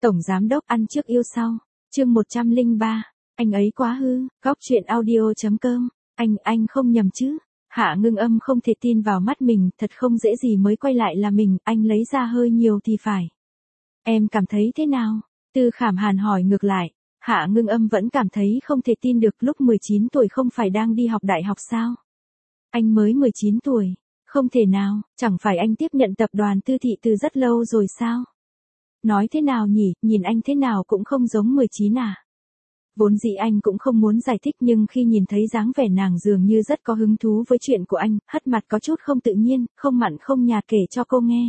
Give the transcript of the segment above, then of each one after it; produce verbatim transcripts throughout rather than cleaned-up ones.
Tổng giám đốc ăn trước yêu sau. Chương một trăm lẻ ba. Anh ấy quá hư. Góc truyện audio chấm com. Anh, anh không nhầm chứ? Hạ Ngưng Âm không thể tin vào mắt mình, thật không dễ gì mới quay lại là mình, anh lấy ra hơi nhiều thì phải. Em cảm thấy thế nào? Tư Khảm Hàn hỏi ngược lại. Hạ Ngưng Âm vẫn cảm thấy không thể tin được, lúc mười chín tuổi không phải đang đi học đại học sao? Anh mới mười chín tuổi. Không thể nào, chẳng phải anh tiếp nhận tập đoàn Tư Thị từ rất lâu rồi sao? Nói thế nào nhỉ, nhìn anh thế nào cũng không giống mười chín à? Vốn dĩ anh cũng không muốn giải thích, nhưng khi nhìn thấy dáng vẻ nàng dường như rất có hứng thú với chuyện của anh, hất mặt có chút không tự nhiên, không mặn không nhạt kể cho cô nghe.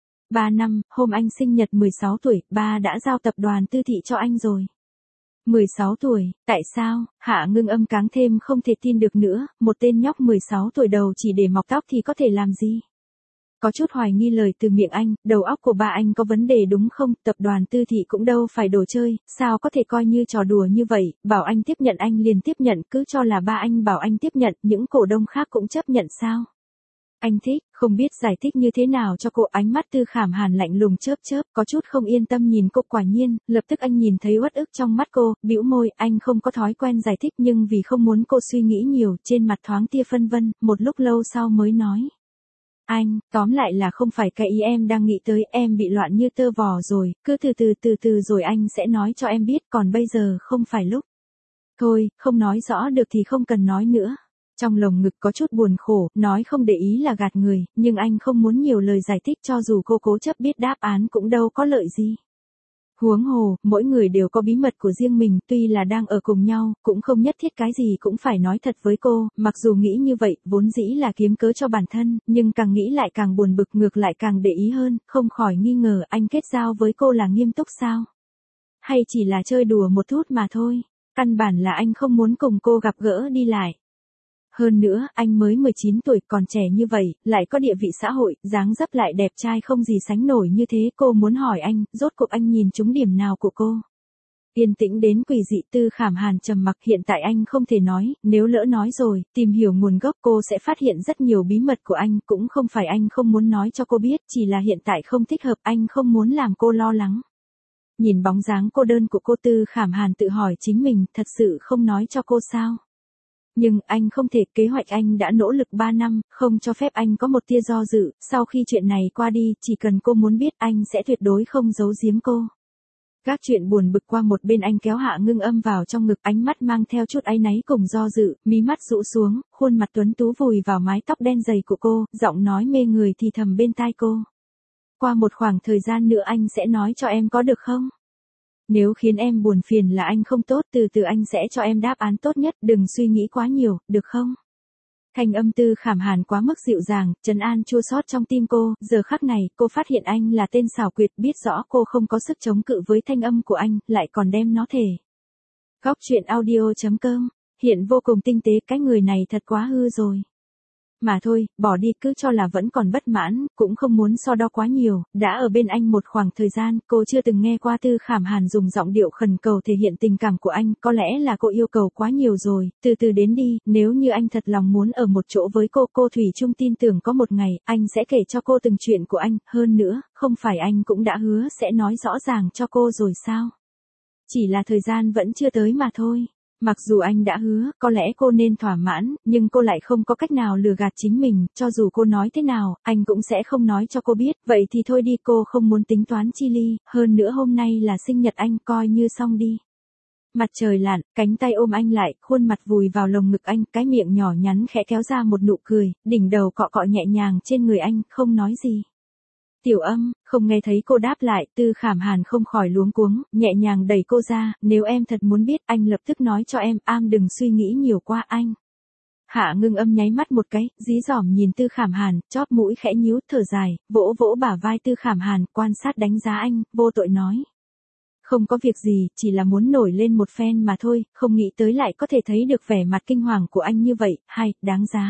Ba năm, hôm anh sinh nhật mười sáu tuổi, ba đã giao tập đoàn Tư Thị cho anh rồi. mười sáu tuổi, tại sao? Hạ Ngưng Âm càng thêm không thể tin được nữa, một tên nhóc mười sáu tuổi đầu chỉ để mọc tóc thì có thể làm gì? Có chút hoài nghi lời từ miệng anh, đầu óc của ba anh có vấn đề đúng không? Tập đoàn Tư Thị cũng đâu phải đồ chơi, sao có thể coi như trò đùa như vậy, bảo anh tiếp nhận anh liền tiếp nhận, cứ cho là ba anh bảo anh tiếp nhận, những cổ đông khác cũng chấp nhận sao? Anh thích, không biết giải thích như thế nào cho cô. Ánh mắt Tư Khảm Hàn lạnh lùng chớp chớp, có chút không yên tâm nhìn cô. Quả nhiên, lập tức anh nhìn thấy uất ức trong mắt cô, bĩu môi. Anh không có thói quen giải thích, nhưng vì không muốn cô suy nghĩ nhiều, trên mặt thoáng tia phân vân, một lúc lâu sau mới nói. Anh, tóm lại là không phải cái ý em đang nghĩ tới, em bị loạn như tơ vò rồi, cứ từ từ từ từ rồi anh sẽ nói cho em biết, còn bây giờ không phải lúc. Thôi, không nói rõ được thì không cần nói nữa. Trong lồng ngực có chút buồn khổ, nói không để ý là gạt người, nhưng anh không muốn nhiều lời giải thích, cho dù cô cố chấp biết đáp án cũng đâu có lợi gì. Huống hồ, mỗi người đều có bí mật của riêng mình, tuy là đang ở cùng nhau, cũng không nhất thiết cái gì cũng phải nói thật với cô, mặc dù nghĩ như vậy, vốn dĩ là kiếm cớ cho bản thân, nhưng càng nghĩ lại càng buồn bực, ngược lại càng để ý hơn, không khỏi nghi ngờ anh kết giao với cô là nghiêm túc sao? Hay chỉ là chơi đùa một chút mà thôi, căn bản là anh không muốn cùng cô gặp gỡ đi lại. Hơn nữa, anh mới mười chín tuổi, còn trẻ như vậy, lại có địa vị xã hội, dáng dấp lại đẹp trai không gì sánh nổi như thế. Cô muốn hỏi anh, rốt cuộc anh nhìn trúng điểm nào của cô? Yên tĩnh đến quỷ dị. Tư Khảm Hàn trầm mặc. Hiện tại anh không thể nói, nếu lỡ nói rồi, tìm hiểu nguồn gốc cô sẽ phát hiện rất nhiều bí mật của anh. Cũng không phải anh không muốn nói cho cô biết, chỉ là hiện tại không thích hợp, anh không muốn làm cô lo lắng. Nhìn bóng dáng cô đơn của cô, Tư Khảm Hàn tự hỏi chính mình, thật sự không nói cho cô sao? Nhưng anh không thể, kế hoạch anh đã nỗ lực ba năm, không cho phép anh có một tia do dự, sau khi chuyện này qua đi, chỉ cần cô muốn biết anh sẽ tuyệt đối không giấu giếm cô. Gác chuyện buồn bực qua một bên, anh kéo Hạ Ngưng Âm vào trong ngực, ánh mắt mang theo chút áy náy cùng do dự, mí mắt rũ xuống, khuôn mặt tuấn tú vùi vào mái tóc đen dày của cô, giọng nói mê người thì thầm bên tai cô. Qua một khoảng thời gian nữa anh sẽ nói cho em có được không? Nếu khiến em buồn phiền là anh không tốt, từ từ anh sẽ cho em đáp án tốt nhất, đừng suy nghĩ quá nhiều, được không? Thanh âm Tư Khảm Hàn quá mức dịu dàng, trấn an chua xót trong tim cô, giờ khắc này, cô phát hiện anh là tên xảo quyệt, biết rõ cô không có sức chống cự với thanh âm của anh, lại còn đem nó thể. Góc truyện audio chấm com, hiện vô cùng tinh tế, cái người này thật quá hư rồi. Mà thôi, bỏ đi, cứ cho là vẫn còn bất mãn, cũng không muốn so đo quá nhiều, đã ở bên anh một khoảng thời gian, cô chưa từng nghe qua Tư Khảm Hàn dùng giọng điệu khẩn cầu thể hiện tình cảm của anh, có lẽ là cô yêu cầu quá nhiều rồi, từ từ đến đi, nếu như anh thật lòng muốn ở một chỗ với cô, cô thủy chung tin tưởng có một ngày, anh sẽ kể cho cô từng chuyện của anh, hơn nữa, không phải anh cũng đã hứa sẽ nói rõ ràng cho cô rồi sao? Chỉ là thời gian vẫn chưa tới mà thôi. Mặc dù anh đã hứa, có lẽ cô nên thỏa mãn, nhưng cô lại không có cách nào lừa gạt chính mình, cho dù cô nói thế nào, anh cũng sẽ không nói cho cô biết, vậy thì thôi đi, cô không muốn tính toán chi ly, hơn nữa hôm nay là sinh nhật anh, coi như xong đi. Mặt trời lặn, cánh tay ôm anh lại, khuôn mặt vùi vào lồng ngực anh, cái miệng nhỏ nhắn khẽ kéo ra một nụ cười, đỉnh đầu cọ cọ nhẹ nhàng trên người anh, không nói gì. Tiểu Âm, không nghe thấy cô đáp lại, Tư Khảm Hàn không khỏi luống cuống, nhẹ nhàng đẩy cô ra, nếu em thật muốn biết, anh lập tức nói cho em, am đừng suy nghĩ nhiều qua anh. Hạ Ngưng Âm nháy mắt một cái, dí dỏm nhìn Tư Khảm Hàn, chóp mũi khẽ nhíu, thở dài, vỗ vỗ bả vai Tư Khảm Hàn, quan sát đánh giá anh, vô tội nói. Không có việc gì, chỉ là muốn nổi lên một phen mà thôi, không nghĩ tới lại có thể thấy được vẻ mặt kinh hoàng của anh như vậy, hay, đáng giá.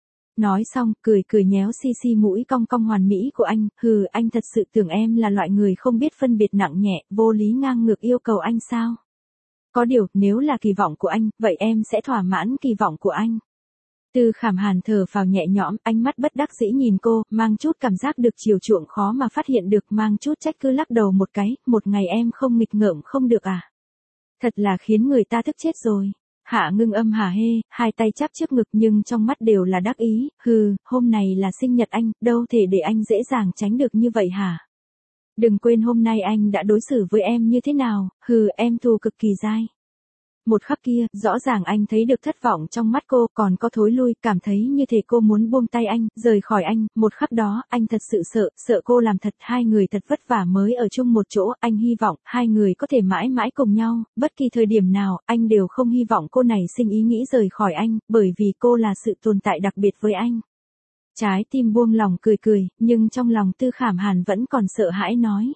Nói xong, cười cười nhéo xi xi mũi cong cong hoàn mỹ của anh, hừ, anh thật sự tưởng em là loại người không biết phân biệt nặng nhẹ, vô lý ngang ngược yêu cầu anh sao? Có điều, nếu là kỳ vọng của anh, vậy em sẽ thỏa mãn kỳ vọng của anh. Tư Khảm Hàn thở phào nhẹ nhõm, ánh mắt bất đắc dĩ nhìn cô, mang chút cảm giác được chiều chuộng khó mà phát hiện được, mang chút trách cứ lắc đầu một cái, một ngày em không nghịch ngợm không được à? Thật là khiến người ta tức chết rồi. Hạ Ngưng Âm hả hê, hai tay chắp trước ngực nhưng trong mắt đều là đắc ý, hừ, hôm này là sinh nhật anh, đâu thể để anh dễ dàng tránh được như vậy hả? Đừng quên hôm nay anh đã đối xử với em như thế nào, hừ, em thù cực kỳ dai. Một khắc kia, rõ ràng anh thấy được thất vọng trong mắt cô, còn có thối lui, cảm thấy như thể cô muốn buông tay anh, rời khỏi anh, một khắc đó, anh thật sự sợ, sợ cô làm thật, hai người thật vất vả mới ở chung một chỗ, anh hy vọng, hai người có thể mãi mãi cùng nhau, bất kỳ thời điểm nào, anh đều không hy vọng cô này sinh ý nghĩ rời khỏi anh, bởi vì cô là sự tồn tại đặc biệt với anh. Trái tim buông lòng cười cười, nhưng trong lòng Tư Khảm Hàn vẫn còn sợ hãi nói.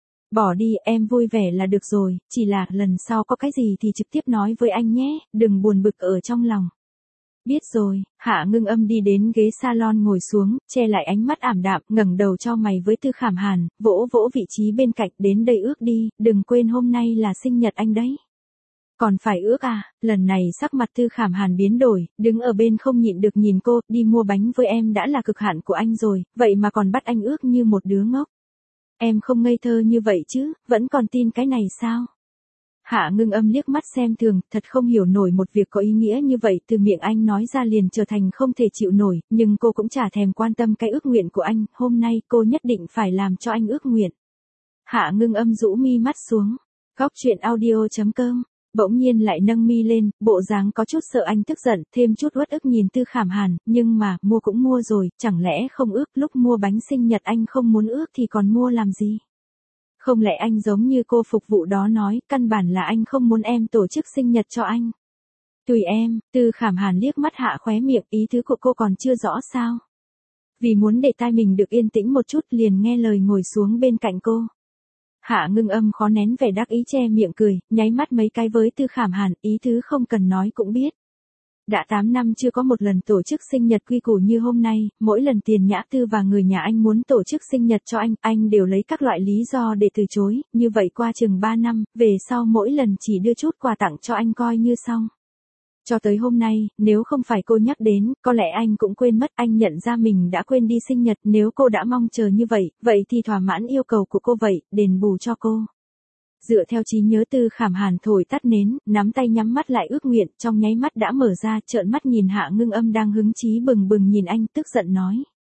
Bỏ đi, em vui vẻ là được rồi, chỉ là lần sau có cái gì thì trực tiếp nói với anh nhé, đừng buồn bực ở trong lòng. Biết rồi, Hạ Ngưng Âm đi đến ghế salon ngồi xuống, che lại ánh mắt ảm đạm, ngẩng đầu cho mày với Tư Khảm Hàn, vỗ vỗ vị trí bên cạnh, đến đây ước đi, đừng quên hôm nay là sinh nhật anh đấy. Còn phải ước à, lần này sắc mặt Tư Khảm Hàn biến đổi, đứng ở bên không nhịn được nhìn cô, đi mua bánh với em đã là cực hạn của anh rồi, vậy mà còn bắt anh ước như một đứa ngốc. Em không ngây thơ như vậy chứ, vẫn còn tin cái này sao? Hạ Ngưng Âm liếc mắt xem thường, thật không hiểu nổi một việc có ý nghĩa như vậy từ miệng anh nói ra liền trở thành không thể chịu nổi, nhưng cô cũng chả thèm quan tâm cái ước nguyện của anh, hôm nay cô nhất định phải làm cho anh ước nguyện. Hạ Ngưng Âm rũ mi mắt xuống, góc truyện audio chấm com. Bỗng nhiên lại nâng mi lên, bộ dáng có chút sợ anh tức giận, thêm chút uất ức nhìn Tư Khảm Hàn, nhưng mà, mua cũng mua rồi, chẳng lẽ không ước, lúc mua bánh sinh nhật anh không muốn ước thì còn mua làm gì? Không lẽ anh giống như cô phục vụ đó nói, căn bản là anh không muốn em tổ chức sinh nhật cho anh? Tùy em, Tư Khảm Hàn liếc mắt hạ khóe miệng, ý tứ của cô còn chưa rõ sao? Vì muốn để tai mình được yên tĩnh một chút liền nghe lời ngồi xuống bên cạnh cô. Hạ Ngưng Âm khó nén vẻ đắc ý che miệng cười, nháy mắt mấy cái với Tư Khảm Hàn, ý thứ không cần nói cũng biết. Đã tám năm chưa có một lần tổ chức sinh nhật quy củ như hôm nay, mỗi lần Tiền Nhã Tư và người nhà anh muốn tổ chức sinh nhật cho anh, anh đều lấy các loại lý do để từ chối, như vậy qua chừng ba năm, về sau mỗi lần chỉ đưa chút quà tặng cho anh coi như xong. Cho tới hôm nay, nếu không phải cô nhắc đến, có lẽ anh cũng quên mất, anh nhận ra mình đã quên đi sinh nhật, nếu cô đã mong chờ như vậy, vậy thì thỏa mãn yêu cầu của cô vậy, đền bù cho cô. Dựa theo trí nhớ Tư Khảm Hàn thổi tắt nến, nắm tay nhắm mắt lại ước nguyện, trong nháy mắt đã mở ra, trợn mắt nhìn Hạ Ngưng Âm đang hứng chí bừng bừng nhìn anh, tức giận nói.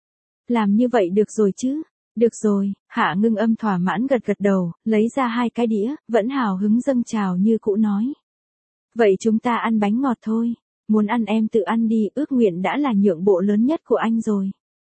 Làm như vậy được rồi chứ? Được rồi, Hạ Ngưng Âm thỏa mãn gật gật đầu, lấy ra hai cái đĩa, vẫn hào hứng dâng trào như cũ nói. Vậy chúng ta ăn bánh ngọt thôi, muốn ăn em tự ăn đi, ước nguyện đã là nhượng bộ lớn nhất của anh rồi.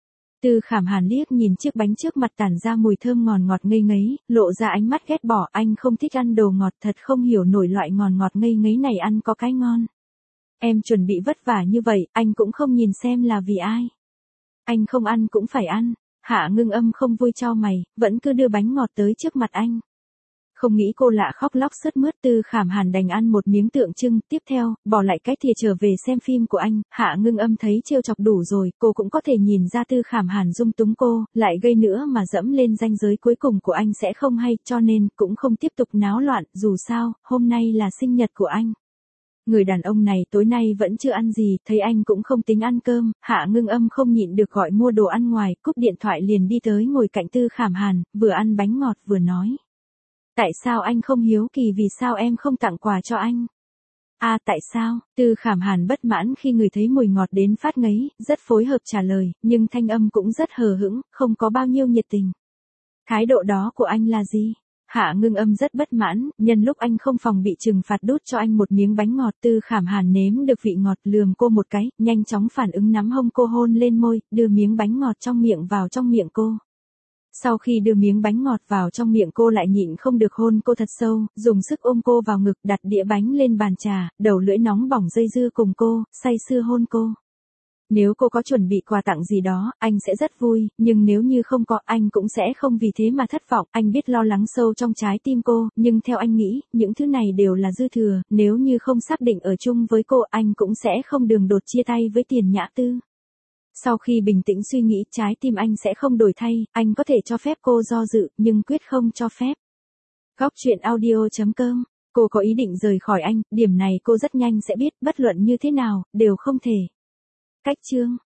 Tư Khảm Hàn liếc nhìn chiếc bánh trước mặt tản ra mùi thơm ngọt ngọt ngây ngấy, lộ ra ánh mắt ghét bỏ, anh không thích ăn đồ ngọt, thật không hiểu nổi loại ngọt ngọt ngây ngấy này ăn có cái ngon. Em chuẩn bị vất vả như vậy, anh cũng không nhìn xem là vì ai. Anh không ăn cũng phải ăn. Hạ Ngưng Âm không vui chau mày, vẫn cứ đưa bánh ngọt tới trước mặt anh. Không nghĩ cô lạ khóc lóc sướt mướt, Tư Khảm Hàn đành ăn một miếng tượng trưng, tiếp theo, bỏ lại cái thìa trở về xem phim của anh, Hạ Ngưng Âm thấy trêu chọc đủ rồi, cô cũng có thể nhìn ra Tư Khảm Hàn dung túng cô, lại gây nữa mà dẫm lên ranh giới cuối cùng của anh sẽ không hay, cho nên, cũng không tiếp tục náo loạn, dù sao, hôm nay là sinh nhật của anh. Người đàn ông này tối nay vẫn chưa ăn gì, thấy anh cũng không tính ăn cơm, Hạ Ngưng Âm không nhịn được gọi mua đồ ăn ngoài, cúp điện thoại liền đi tới ngồi cạnh Tư Khảm Hàn, vừa ăn bánh ngọt vừa nói. Tại sao anh không hiếu kỳ vì sao em không tặng quà cho anh? À tại sao? Tư Khảm Hàn bất mãn khi người thấy mùi ngọt đến phát ngấy, rất phối hợp trả lời, nhưng thanh âm cũng rất hờ hững, không có bao nhiêu nhiệt tình. Thái độ đó của anh là gì? Hạ Ngưng Âm rất bất mãn, nhân lúc anh không phòng bị trừng phạt đút cho anh một miếng bánh ngọt. Tư Khảm Hàn nếm được vị ngọt lườm cô một cái, nhanh chóng phản ứng nắm hông cô hôn lên môi, đưa miếng bánh ngọt trong miệng vào trong miệng cô. Sau khi đưa miếng bánh ngọt vào trong miệng cô lại nhịn không được hôn cô thật sâu, dùng sức ôm cô vào ngực, đặt đĩa bánh lên bàn trà, đầu lưỡi nóng bỏng dây dưa cùng cô, say sưa hôn cô. Nếu cô có chuẩn bị quà tặng gì đó, anh sẽ rất vui, nhưng nếu như không có, anh cũng sẽ không vì thế mà thất vọng. Anh biết lo lắng sâu trong trái tim cô, nhưng theo anh nghĩ, những thứ này đều là dư thừa, nếu như không xác định ở chung với cô, anh cũng sẽ không đường đột chia tay với Tiền Nhã Tư. Sau khi bình tĩnh suy nghĩ, trái tim anh sẽ không đổi thay, anh có thể cho phép cô do dự, nhưng quyết không cho phép. Góc truyện audio chấm com, cô có ý định rời khỏi anh, điểm này cô rất nhanh sẽ biết, bất luận như thế nào, đều không thể. Cách chương